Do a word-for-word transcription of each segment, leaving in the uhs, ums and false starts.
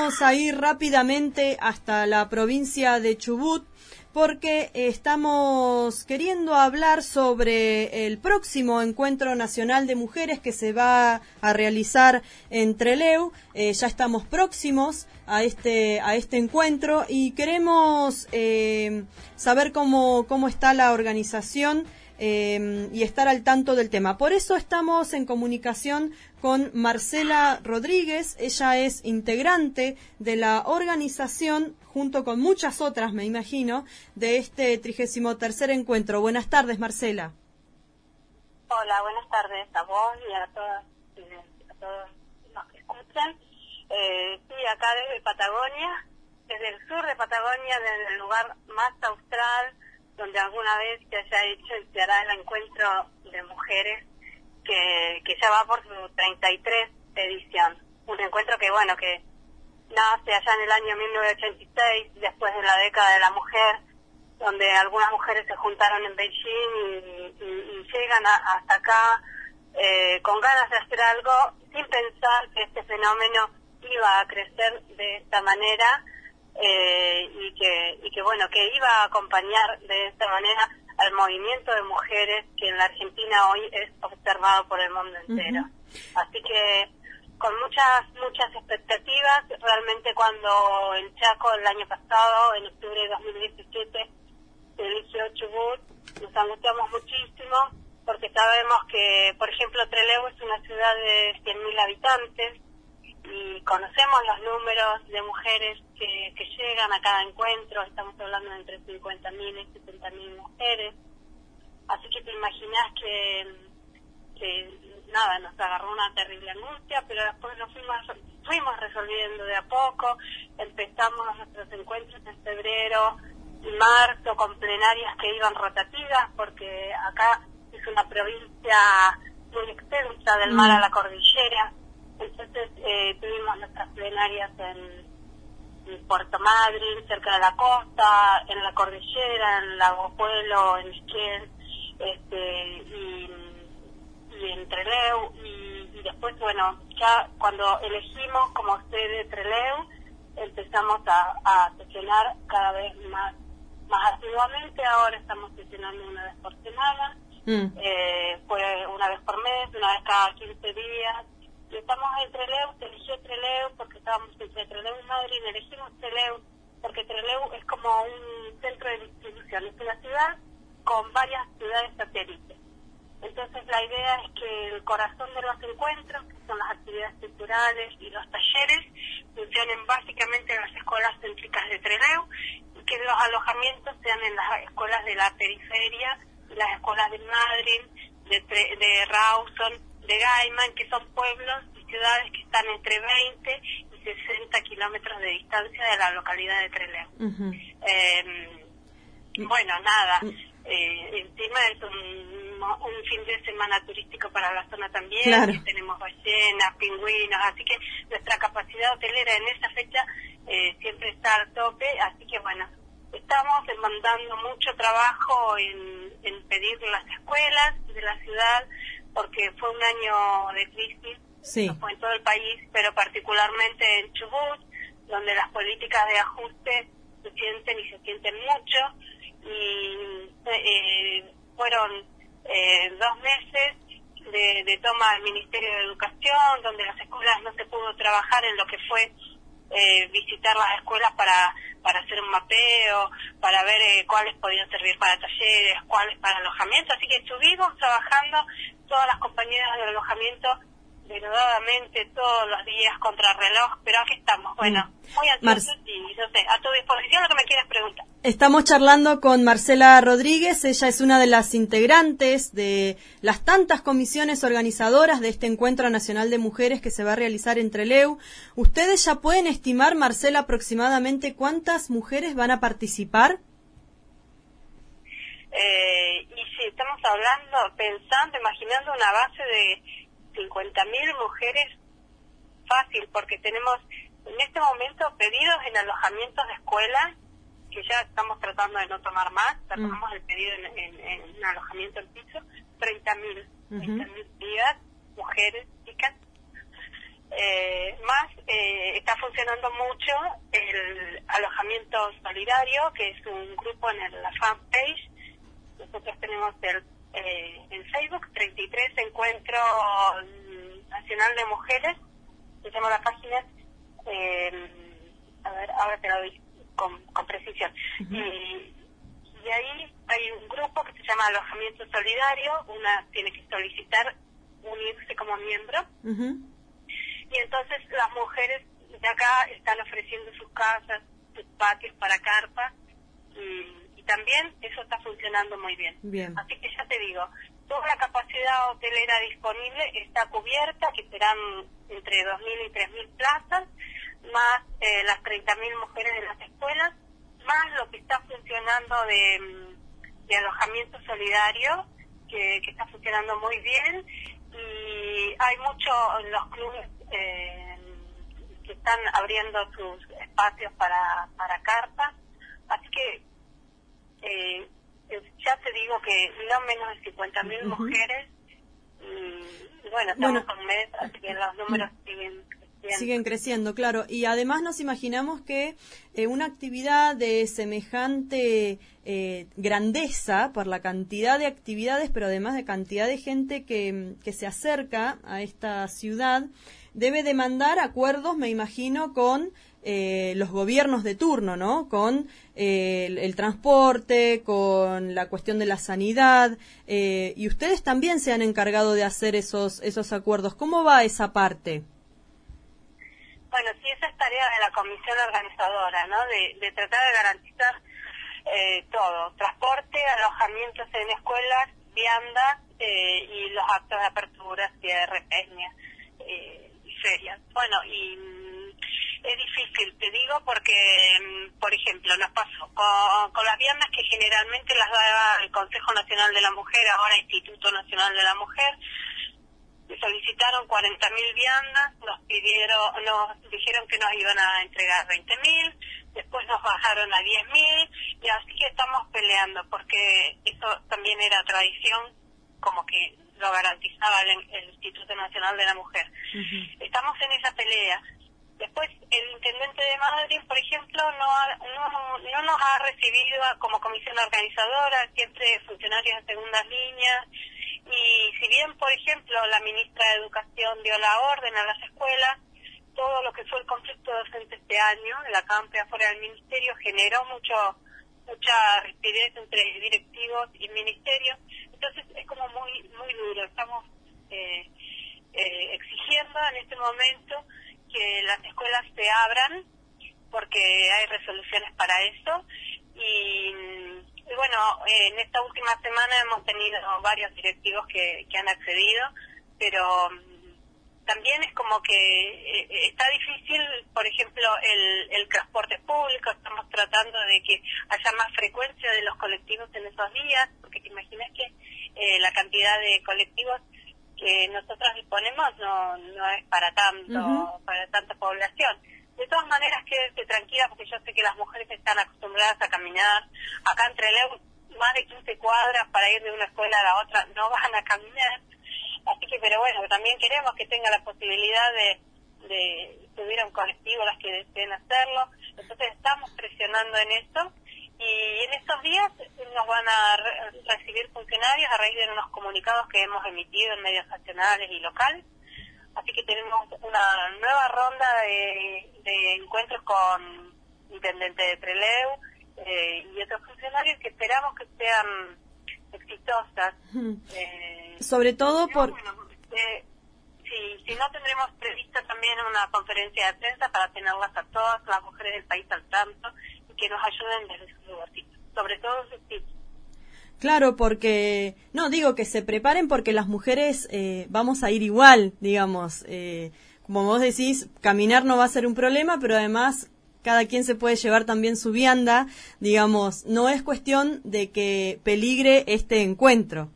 vamos a ir rápidamente hasta la provincia de Chubut, porque estamos queriendo hablar sobre el próximo Encuentro Nacional de Mujeres que se va a realizar en Trelew. Eh, ya estamos próximos a este a este encuentro y queremos eh, saber cómo, cómo está la organización eh, y estar al tanto del tema. Por eso estamos en comunicación con Marcela Rodríguez. Ella es integrante de la organización, junto con muchas otras, me imagino, de este trigésimo tercer encuentro. Buenas tardes, Marcela. Hola, buenas tardes a vos y a todas, a todos los que escuchan. Eh, sí, acá desde Patagonia, desde el sur de Patagonia, desde el lugar más austral, donde alguna vez se haya hecho y se hará el encuentro de mujeres, que, que ya va por su treinta y tres edición. Un encuentro que, bueno, que nace allá en el año mil novecientos ochenta y seis, después de la década de la mujer, donde algunas mujeres se juntaron en Beijing y, y, y llegan a, hasta acá eh, con ganas de hacer algo, sin pensar que este fenómeno iba a crecer de esta manera eh, y que y que bueno que iba a acompañar de esta manera al movimiento de mujeres que en la Argentina hoy es observado por el mundo entero. Uh-huh. Así que con muchas muchas expectativas, realmente cuando en Chaco el año pasado, en octubre de dos mil diecisiete, se eligió Chubut, nos angustiamos muchísimo porque sabemos que, por ejemplo, Trelew es una ciudad de cien mil habitantes y conocemos los números de mujeres que, que llegan a cada encuentro. Estamos hablando de entre cincuenta mil y setenta mil mujeres. Así que te imaginas que, que nada, nos agarró una terrible angustia, pero después nos fuimos, fuimos resolviendo de a poco. Empezamos nuestros encuentros en febrero y marzo con plenarias que iban rotativas, porque acá es una provincia muy extensa, del mar a la cordillera. Entonces eh, tuvimos nuestras plenarias en, en Puerto Madryn, cerca de la costa, en la cordillera, en Lago Puelo, en Esquel, este, y, y en Trelew, y, y después, bueno, ya cuando elegimos como sede Trelew, empezamos a, a sesionar cada vez más, más asiduamente. Ahora estamos sesionando una vez por semana, mm. eh, fue una vez por mes, una vez cada quince días. Y estamos en Trelew, se eligió Trelew porque estábamos entre Trelew y Madrid, elegimos Trelew porque Trelew es como un centro de distribución, es una ciudad con varias ciudades satélites. Entonces la idea es que el corazón de los encuentros, que son las actividades culturales y los talleres, funcionen básicamente en las escuelas céntricas de Trelew y que los alojamientos sean en las escuelas de la periferia, las escuelas de Madrid, de, de Rawson, de Gaiman, que son pueblos y ciudades que están entre veinte y sesenta kilómetros de distancia de la localidad de Trelew. Uh-huh. Eh, bueno, nada, eh, encima es un, un fin de semana turístico para la zona también, claro. Que tenemos ballenas, pingüinos, así que nuestra capacidad hotelera en esa fecha eh, siempre está al tope, así que bueno, estamos demandando mucho trabajo en, en pedir las escuelas de la ciudad, porque fue un año de crisis, sí. No fue en todo el país, pero particularmente en Chubut, donde las políticas de ajuste se sienten y se sienten mucho, y eh, fueron eh, dos meses de, de toma del Ministerio de Educación, donde las escuelas no se pudo trabajar en lo que fue eh, visitar las escuelas para para hacer un mapeo, para ver eh, cuáles podían servir para talleres, cuáles para alojamiento, así que estuvimos trabajando todas las compañeras de alojamiento denodadamente todos los días contra reloj, pero aquí estamos, bueno, muy ansiosos y no sé, a tu disposición lo que me quieras preguntar. Estamos charlando con Marcela Rodríguez, ella es una de las integrantes de las tantas comisiones organizadoras de este Encuentro Nacional de Mujeres que se va a realizar en Trelew. ¿Ustedes ya pueden estimar, Marcela, aproximadamente cuántas mujeres van a participar? Eh, y si estamos hablando, pensando, imaginando una base de cincuenta mil mujeres, fácil, porque tenemos en este momento pedidos en alojamientos de escuelas, que ya estamos tratando de no tomar más, tomamos mm. el pedido en, en, en un alojamiento en piso, treinta mil, uh-huh. treinta mil días, mujeres, chicas, Eh, más eh, está funcionando mucho el alojamiento solidario, que es un grupo en el, la fanpage. Nosotros tenemos el, eh, en Facebook treinta y tres Encuentro Nacional de Mujeres, se llama la página, eh, a ver, ahora te lo doy con, con precisión. Uh-huh. y, y ahí hay un grupo que se llama Alojamiento Solidario, una tiene que solicitar unirse como miembro. Uh-huh. Y entonces las mujeres de acá están ofreciendo sus casas, sus patios para carpas, y, y también eso está funcionando muy bien. bien. Así que ya te digo, toda la capacidad hotelera disponible está cubierta, que serán entre dos mil y tres mil plazas, más eh, las treinta mil mujeres de las escuelas, más lo que está funcionando de, de alojamiento solidario, que, que está funcionando muy bien, y hay mucho en los clubes eh, que están abriendo sus espacios para, para carpas, así que eh, ya te digo que no menos de cincuenta mil uh-huh. mujeres, y bueno, estamos bueno, un mes, así que los números uh-huh. siguen creciendo. Siguen creciendo, claro, y además nos imaginamos que eh, una actividad de semejante eh, grandeza, por la cantidad de actividades, pero además de cantidad de gente que, que se acerca a esta ciudad, debe demandar acuerdos, me imagino, con eh, los gobiernos de turno, ¿no? Con eh, el, el transporte, con la cuestión de la sanidad, eh, y ustedes también se han encargado de hacer esos esos acuerdos. ¿Cómo va esa parte? Bueno, sí, esa es tarea de la comisión organizadora, ¿no? De, de tratar de garantizar eh, todo, transporte, alojamientos en escuelas, viandas eh, y los actos de apertura, cierre, peña eh, y ferias. Bueno, y mm, es difícil, te digo, porque, mm, por ejemplo, nos pasó con, con las viandas que generalmente las da el Consejo Nacional de la Mujer, ahora Instituto Nacional de la Mujer. Solicitaron cuarenta mil viandas, nos pidieron, nos dijeron que nos iban a entregar veinte mil, después nos bajaron a diez mil, y así que estamos peleando, porque eso también era tradición, como que lo garantizaba el, el Instituto Nacional de la Mujer. Uh-huh. Estamos en esa pelea. Después, el intendente de Madrid, por ejemplo, no, ha, no, no nos ha recibido como comisión organizadora, siempre funcionarios de segundas líneas. Y si bien, por ejemplo, la ministra de Educación dio la orden a las escuelas, todo lo que fue el conflicto docente este año, en la campe afuera del ministerio, generó mucho mucha rigidez entre directivos y ministerios. Entonces es como muy muy duro. Estamos eh, eh, exigiendo en este momento que las escuelas se abran, porque hay resoluciones para eso. Y... Y bueno, eh, en esta última semana hemos tenido varios directivos que, que han accedido, pero um, también es como que eh, está difícil, por ejemplo, el, el transporte público. Estamos tratando de que haya más frecuencia de los colectivos en esos días, porque te imaginas que eh, la cantidad de colectivos que nosotros disponemos no, no es para tanto, uh-huh. para tanta población. De todas maneras, quédese tranquila, porque yo sé que las mujeres están acostumbradas a caminar. Acá en Trelew, más de quince cuadras para ir de una escuela a la otra, no van a caminar. Así que, pero bueno, también queremos que tenga la posibilidad de, de subir a un colectivo las que deseen hacerlo. Entonces estamos presionando en eso. Y en estos días nos van a re- recibir funcionarios a raíz de unos comunicados que hemos emitido en medios nacionales y locales. Así que tenemos una nueva ronda de, de encuentros con intendente de Trelew eh, y otros funcionarios que esperamos que sean exitosas. Eh, Sobre todo por... Bueno, eh, sí, si no, tendremos prevista también una conferencia de prensa para tenerlas a todas las mujeres del país al tanto y que nos ayuden desde sus lugarcitos, sobre todo sus tips. Claro, porque, no, digo que se preparen porque las mujeres eh, vamos a ir igual, digamos, eh, como vos decís, caminar no va a ser un problema, pero además cada quien se puede llevar también su vianda, digamos, no es cuestión de que peligre este encuentro.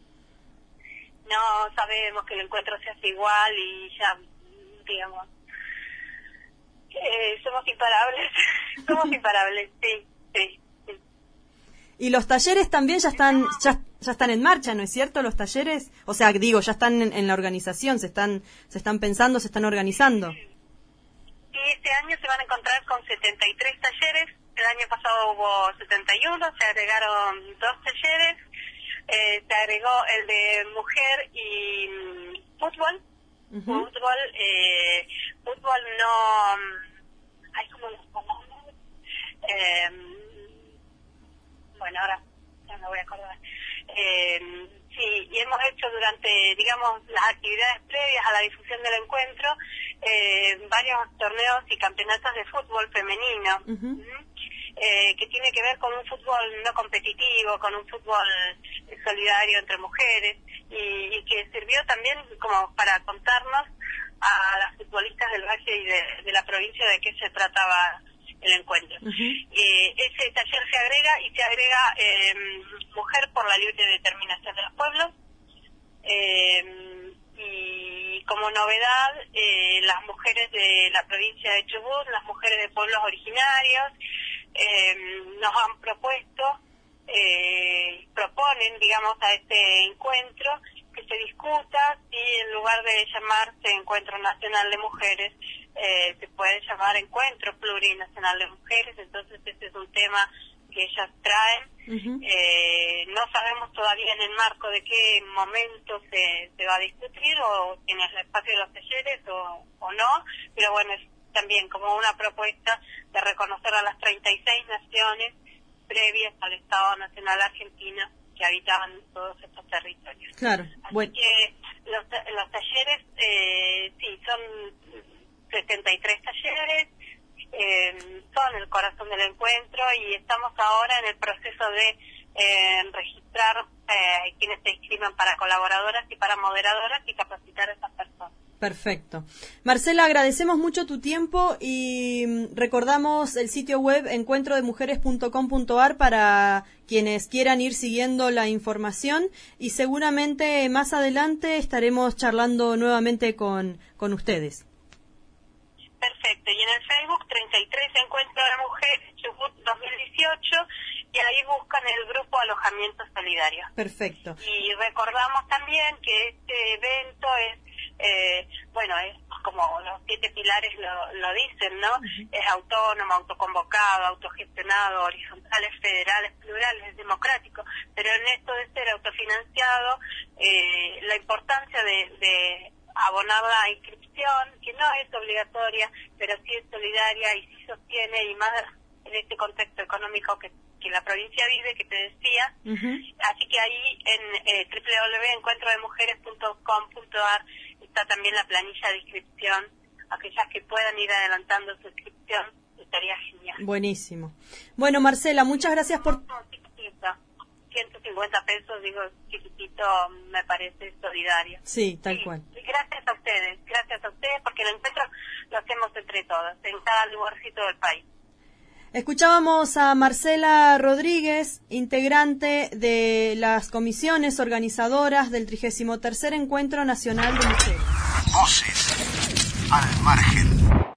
No, sabemos que el encuentro se hace igual y ya, digamos, eh, somos imparables, somos imparables, sí, sí. Y los talleres también ya están, ya, ya están en marcha, ¿no es cierto, los talleres? O sea, digo, ya están en, en la organización, se están se están pensando, se están organizando. Y este año se van a encontrar con setenta y tres talleres. El año pasado hubo setenta y uno, se agregaron dos talleres. Eh, se agregó el de mujer y mm, fútbol. Uh-huh. Fútbol, eh, fútbol no... Hay como los palabras. Eh, bueno, ahora ya me voy a acordar. Eh, sí, y hemos hecho durante, digamos, las actividades previas a la difusión del encuentro, eh, varios torneos y campeonatos de fútbol femenino. Uh-huh. Eh, que tiene que ver con un fútbol no competitivo, con un fútbol solidario entre mujeres, y, y que sirvió también como para contarnos a las futbolistas del Valle y de, de la provincia de qué se trataba el encuentro. Uh-huh. Eh, ese taller se agrega y se agrega eh, Mujer por la Libre Determinación de los Pueblos, eh, y como novedad eh, las mujeres de la provincia de Chubut, las mujeres de pueblos originarios, Eh, nos han propuesto, eh, proponen, digamos, a este encuentro que se discuta si en lugar de llamarse Encuentro Nacional de Mujeres, eh, se puede llamar Encuentro Plurinacional de Mujeres. Entonces este es un tema que ellas traen. Uh-huh. Eh, no sabemos todavía en el marco de qué momento se, se va a discutir, o en el espacio de los talleres o, o no, pero bueno, es también como una propuesta de reconocer a las treinta y seis naciones previas al Estado Nacional Argentino que habitaban todos estos territorios. Claro. Así bueno. que los, los talleres, eh, sí, son setenta y tres talleres, eh, son el corazón del encuentro, y estamos ahora en el proceso de eh, registrar eh, quienes se inscriban para colaboradoras y para moderadoras y capacitar a esas personas. Perfecto. Marcela, agradecemos mucho tu tiempo y recordamos el sitio web encuentro de mujeres punto com punto a r para quienes quieran ir siguiendo la información, y seguramente más adelante estaremos charlando nuevamente con, con ustedes. Perfecto. Y en el Facebook treinta y tres Encuentro de Mujeres Chubut dos mil dieciocho, y ahí buscan el grupo Alojamiento Solidario. Perfecto. Y recordamos también que este evento es Eh, bueno, es como los siete pilares lo, lo dicen, ¿no? Uh-huh. Es autónomo, autoconvocado, autogestionado, horizontales, federales, plurales, democrático, pero en esto de ser autofinanciado, eh, la importancia de, de abonar la inscripción, que no es obligatoria, pero sí es solidaria y sí sostiene, y más en este contexto económico que, que la provincia vive, que te decía. Uh-huh. Así que ahí en eh, doble u doble u doble u punto encuentro de mujeres punto com punto a r está también la planilla de inscripción. Aquellas que puedan ir adelantando su inscripción, estaría genial. Buenísimo. Bueno, Marcela, muchas gracias por... No, chiquitito, ciento cincuenta pesos, digo, chiquitito, me parece solidario. Sí, tal sí, cual. Gracias a ustedes, gracias a ustedes, porque el encuentro lo hacemos entre todos, en cada lugarcito del país. Escuchábamos a Marcela Rodríguez, integrante de las comisiones organizadoras del trigésimo tercer Encuentro Nacional de Mujeres. Voces al margen.